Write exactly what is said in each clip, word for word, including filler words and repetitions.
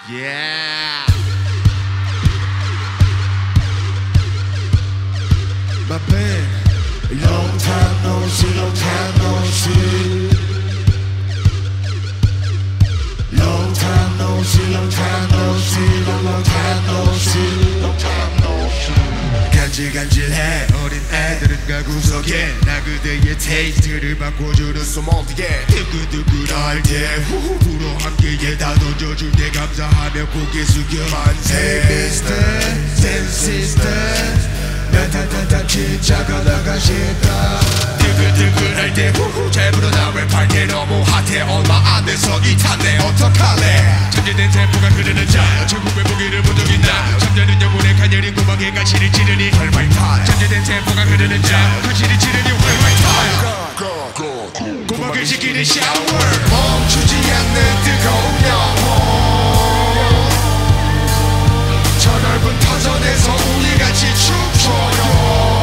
Yeah. My band. Long time no see, long time no see. Long time no see, long time no see, long long time no see, long time no see. 간질간질해 어린 애들은 가구석에 나 그대의 테이스트를 바꿔주는 소몰디게 두근두근 할때 후후 불어 함께에 다 던져줄 때 감사하며 고개 숙여 만세 Mister, Sen Sister. 나타나타 진짜 걸어가 싶다. 두근두근 할때 후후 잘 불어나 랩할 때 너무 핫해 얼마 안 돼서 이 탄내 어떡할래 잠재된 템포가 흐르는 자 제국의 보기를 본 적 있나 잠자는 영혼의 가녀린 고막에 가시를 찌르니 헐바이탈 잠재된 템포가 흐르는 자 가시를 찌르니 헐바이탈 고막을 지키는 샤워 멈추지 않는 뜨거운 영혼 저 넓은 터전에서 우리 같이 춤춰요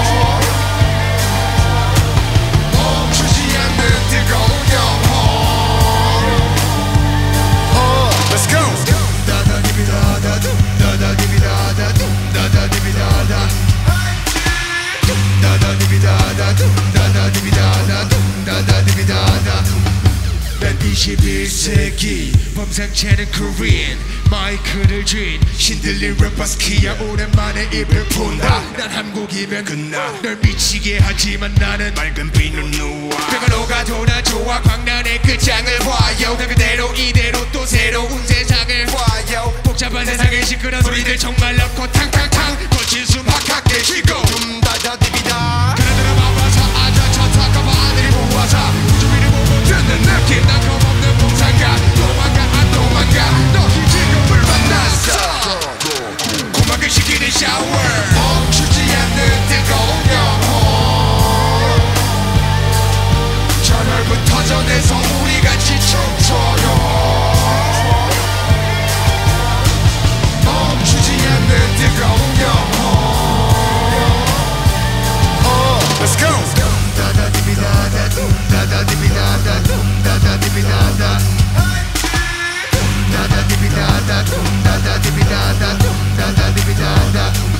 멈추지 않는 뜨거운 영혼 uh, Let's go! 둠다다디비다다 둠다다디비다다 둠다다디비다다 둠다다디비다다 둠다다디비다다 둠다다디비다다 난 이십일 세기 범상치는 코리안 마이크를 쥔 신들린 래퍼스키야 오랜만에 입을 푼다 난 한국이면 끝나 널 미치게 하지만 나는 맑은 비는 누워 뼈가 녹아도 난 좋아 광란의 끝장을 봐요 난 그대로 이대로 또 새로운 세상을 봐요 복잡한 세상의 시끄러운 소리들 정말 넣고 탕탕탕 거친 숨 확확 내쉬고 둠다다디비다 그나들어 봐봐서 앉아 쳐다가 하늘이 모아서 우주위를 보고 듣는 느낌 난 겁없는 봉상가 도망가 안 도망가 너희 지금을 만났어 고막을 식히는 샤워 멈추지 않는 뜨거운 영혼 저 넓은 터전에서 우리 같이 춤춰요 멈추지 않는 뜨거운 영혼 uh, Let's go! 둠다다디비다다 둠다다디비다다 둠다다디비다다 둠다다디비다다 둠다다디비다다 둠다다디비다다